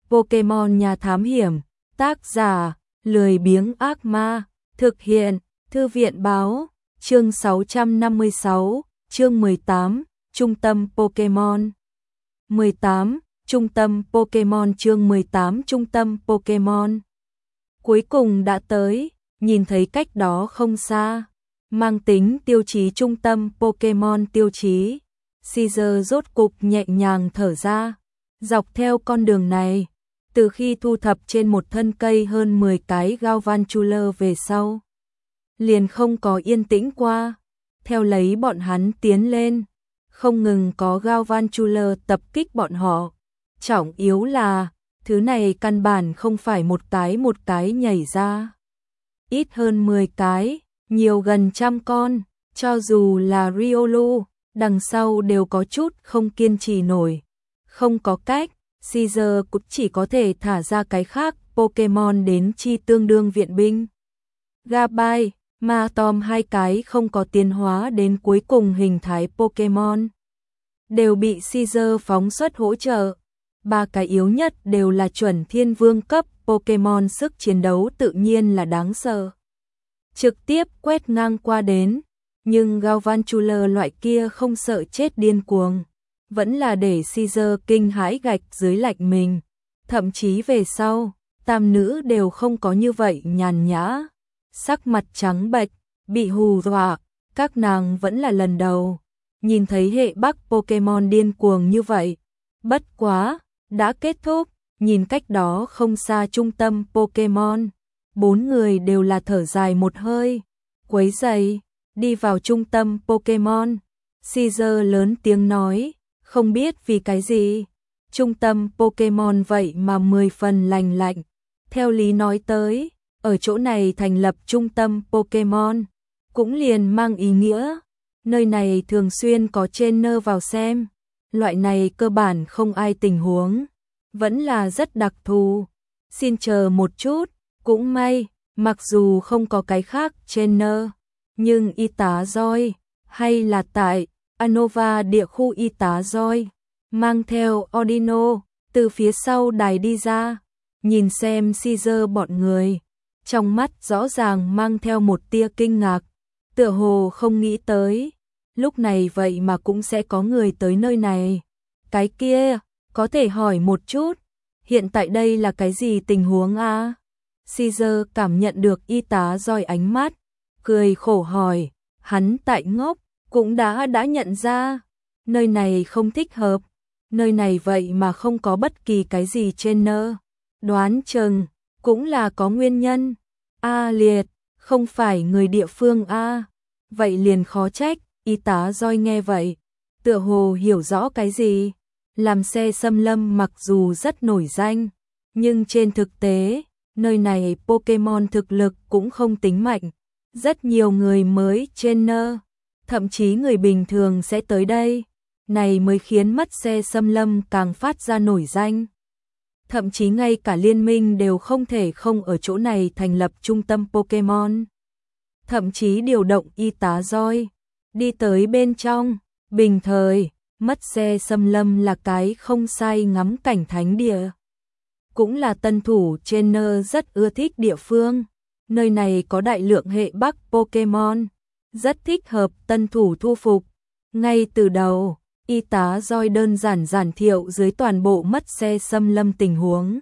Pokemon Nhà Thám Hiểm, tác giả, lười biếng ác ma, thực hiện, Thư viện báo, chương 656, chương 18, Trung tâm Pokemon. 18, Trung tâm Pokemon chương 18 Trung tâm Pokemon. Cuối cùng đã tới, nhìn thấy cách đó không xa, mang tính tiêu chí trung tâm Pokemon tiêu chí. Caesar rốt cục nhẹ nhàng thở ra, dọc theo con đường này, từ khi thu thập trên một thân cây hơn 10 cái Galvantula về sau, liền không có yên tĩnh qua, theo lấy bọn hắn tiến lên, không ngừng có Galvantula tập kích bọn họ. Trọng yếu là, thứ này căn bản không phải một cái nhảy ra. Ít hơn 10 cái, nhiều gần trăm con, cho dù là Riolu, đằng sau đều có chút không kiên trì nổi. Không có cách, Caesar cũng chỉ có thể thả ra cái khác Pokemon đến chi tương đương viện binh. Gabai, Matom hai cái không có tiến hóa đến cuối cùng hình thái Pokemon, đều bị Caesar phóng xuất hỗ trợ. Ba cái yếu nhất đều là chuẩn thiên vương cấp Pokemon, sức chiến đấu tự nhiên là đáng sợ. Trực tiếp quét ngang qua đến, nhưng Galvantula loại kia không sợ chết điên cuồng, vẫn là để Caesar kinh hãi gạch dưới lạnh mình. Thậm chí về sau, tam nữ đều không có như vậy nhàn nhã, sắc mặt trắng bệch, bị hù dọa, các nàng vẫn là lần đầu nhìn thấy hệ Bắc Pokemon điên cuồng như vậy. Bất quá, đã kết thúc, nhìn cách đó không xa trung tâm Pokemon, bốn người đều là thở dài một hơi, quấy rầy, đi vào trung tâm Pokemon. Caesar lớn tiếng nói, không biết vì cái gì, trung tâm Pokemon vậy mà 10 phần lành lạnh. Theo lý nói tới, ở chỗ này thành lập trung tâm Pokemon, cũng liền mang ý nghĩa, nơi này thường xuyên có trainer vào xem. Loại này cơ bản không ai tình huống, vẫn là rất đặc thù. Xin chờ một chút, cũng may, mặc dù không có cái khác trainer, nhưng y tá Joy, hay là tại Anova địa khu y tá Joy, mang theo Ordino, từ phía sau đài đi ra, nhìn xem Caesar bọn người, trong mắt rõ ràng mang theo một tia kinh ngạc, tựa hồ không nghĩ tới, lúc này vậy mà cũng sẽ có người tới nơi này. Cái kia, có thể hỏi một chút, hiện tại đây là cái gì tình huống a? Caesar cảm nhận được y tá Joy ánh mắt, cười khổ hỏi, hắn tại ngốc, cũng đã nhận ra, nơi này không thích hợp, nơi này vậy mà không có bất kỳ cái gì trainer, đoán chừng, cũng là có nguyên nhân. A liệt, không phải người địa phương a, vậy liền khó trách. Y tá Joy nghe vậy, tựa hồ hiểu rõ cái gì, làm xe xâm lâm mặc dù rất nổi danh, nhưng trên thực tế, nơi này Pokemon thực lực cũng không tính mạnh, rất nhiều người mới trainer, thậm chí người bình thường sẽ tới đây, này mới khiến mất xe xâm lâm càng phát ra nổi danh. Thậm chí ngay cả liên minh đều không thể không ở chỗ này thành lập trung tâm Pokemon. Thậm chí điều động y tá Joy đi tới bên trong, bình thời, mất xe xâm lâm là cái không sai ngắm cảnh thánh địa. Cũng là tân thủ trainer rất ưa thích địa phương, nơi này có đại lượng hệ Bắc Pokemon, rất thích hợp tân thủ thu phục. Ngay từ đầu, y tá Joy đơn giản thiệu dưới toàn bộ mất xe xâm lâm tình huống.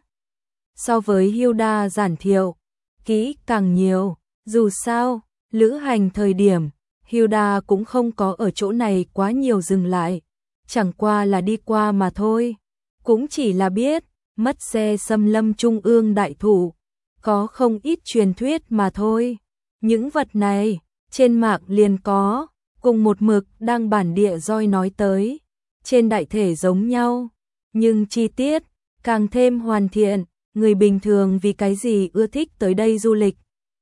So với Hilda giản thiệu, kỹ càng nhiều, dù sao, lữ hành thời điểm, Hilda cũng không có ở chỗ này quá nhiều dừng lại, chẳng qua là đi qua mà thôi, cũng chỉ là biết, mất xe xâm lâm trung ương đại thụ, có không ít truyền thuyết mà thôi. Những vật này, trên mạng liền có, cùng một mực đang bản địa Joy nói tới, trên đại thể giống nhau, nhưng chi tiết, càng thêm hoàn thiện, người bình thường vì cái gì ưa thích tới đây du lịch.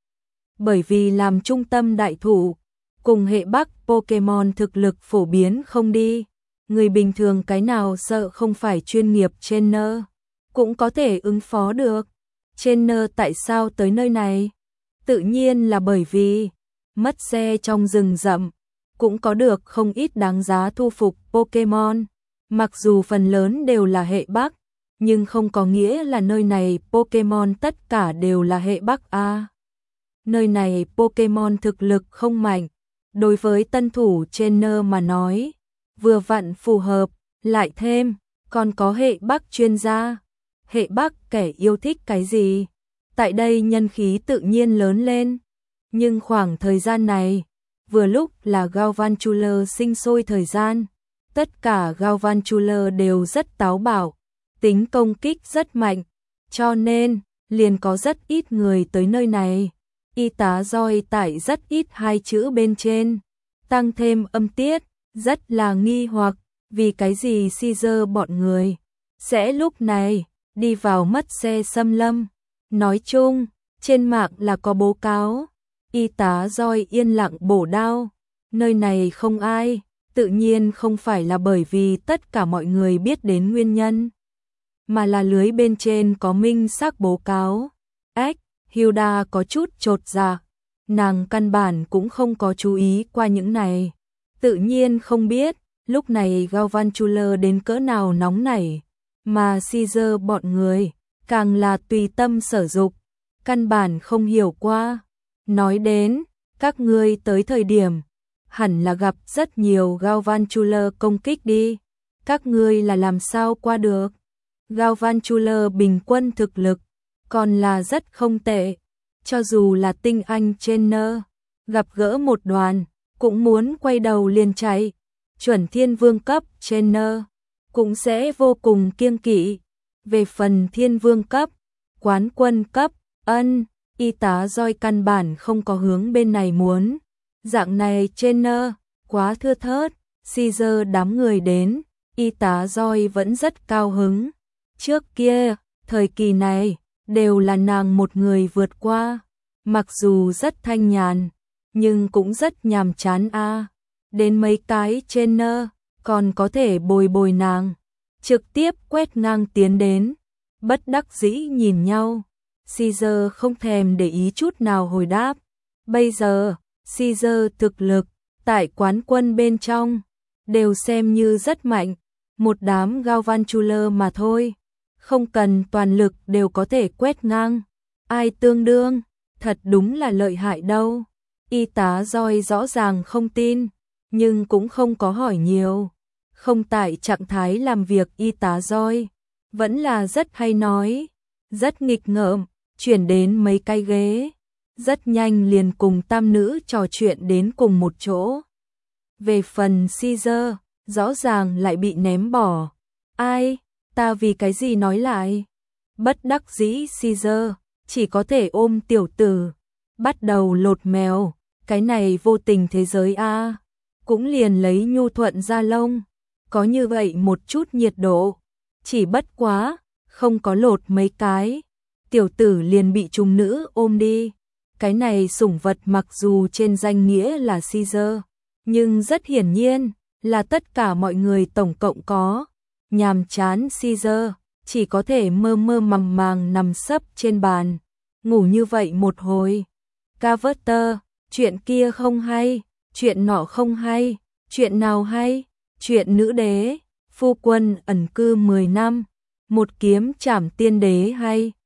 Bởi vì làm trung tâm đại thụ, cùng hệ Bắc Pokemon thực lực phổ biến không đi, người bình thường cái nào sợ không phải chuyên nghiệp trainer, cũng có thể ứng phó được. Trainer tại sao tới nơi này? Tự nhiên là bởi vì, mất xe trong rừng rậm, cũng có được không ít đáng giá thu phục Pokemon, mặc dù phần lớn đều là hệ Bắc, nhưng không có nghĩa là nơi này Pokémon tất cả đều là hệ Bắc A. Nơi này Pokémon thực lực không mạnh, đối với tân thủ trainer mà nói, vừa vặn phù hợp, lại thêm, còn có hệ Bắc chuyên gia. Hệ Bắc kẻ yêu thích cái gì? Tại đây nhân khí tự nhiên lớn lên. Nhưng khoảng thời gian này, vừa lúc là Galvantula sinh sôi thời gian, tất cả Galvantula đều rất táo bạo, tính công kích rất mạnh, cho nên liền có rất ít người tới nơi này. Y tá roi tải rất ít hai chữ bên trên, tăng thêm âm tiết, rất là nghi hoặc, vì cái gì Caesar bọn người sẽ lúc này đi vào mất xe xâm lâm. Nói chung, trên mạng là có báo cáo, y tá roi yên lặng bổ đao, nơi này không ai, tự nhiên không phải là bởi vì tất cả mọi người biết đến nguyên nhân, mà là lưới bên trên có minh xác báo cáo. Ếch, Hilda có chút chột dạ, nàng căn bản cũng không có chú ý qua những này, tự nhiên không biết, lúc này Galvantula đến cỡ nào nóng nảy, mà Caesar bọn người, càng là tùy tâm sở dục, căn bản không hiểu qua. Nói đến, các ngươi tới thời điểm, hẳn là gặp rất nhiều Galvantula công kích đi, các ngươi là làm sao qua được? Galvantula bình quân thực lực, còn là rất không tệ, cho dù là tinh anh trainer, gặp gỡ một đoàn, cũng muốn quay đầu liền chạy, chuẩn thiên vương cấp trainer, cũng sẽ vô cùng kiêng kỵ. Về phần thiên vương cấp, quán quân cấp, y tá roi căn bản không có hướng bên này muốn. Dạng này trainer, quá thưa thớt, Caesar đám người đến, y tá roi vẫn rất cao hứng. Trước kia, thời kỳ này, đều là nàng một người vượt qua, mặc dù rất thanh nhàn, nhưng cũng rất nhàm chán a. Đến mấy cái trainer, còn có thể bồi bồi nàng, trực tiếp quét ngang tiến đến, bất đắc dĩ nhìn nhau. Caesar không thèm để ý chút nào hồi đáp. Bây giờ, Caesar thực lực, tại quán quân bên trong, đều xem như rất mạnh, một đám Galvantula mà thôi, không cần toàn lực đều có thể quét ngang. Ai tương đương, thật đúng là lợi hại đâu. Y tá roi rõ ràng không tin, nhưng cũng không có hỏi nhiều. Không tại trạng thái làm việc y tá roi, vẫn là rất hay nói, rất nghịch ngợm, chuyển đến mấy cái ghế, rất nhanh liền cùng tam nữ trò chuyện đến cùng một chỗ. Về phần Caesar, rõ ràng lại bị ném bỏ. Ai, ta vì cái gì nói lại? Bất đắc dĩ Caesar, chỉ có thể ôm tiểu tử, bắt đầu lột mèo, cái này vô tình thế giới a, cũng liền lấy nhu thuận da lông, có như vậy một chút nhiệt độ, chỉ bất quá, không có lột mấy cái, tiểu tử liền bị trùng nữ ôm đi. Cái này sủng vật mặc dù trên danh nghĩa là Caesar, nhưng rất hiển nhiên là tất cả mọi người tổng cộng có. Nhàm chán Caesar, chỉ có thể mơ mơ màng màng nằm sấp trên bàn, ngủ như vậy một hồi. Carter, chuyện kia không hay, chuyện nọ không hay, chuyện nào hay? Chuyện nữ đế, phu quân ẩn cư 10 năm, một kiếm trảm tiên đế hay.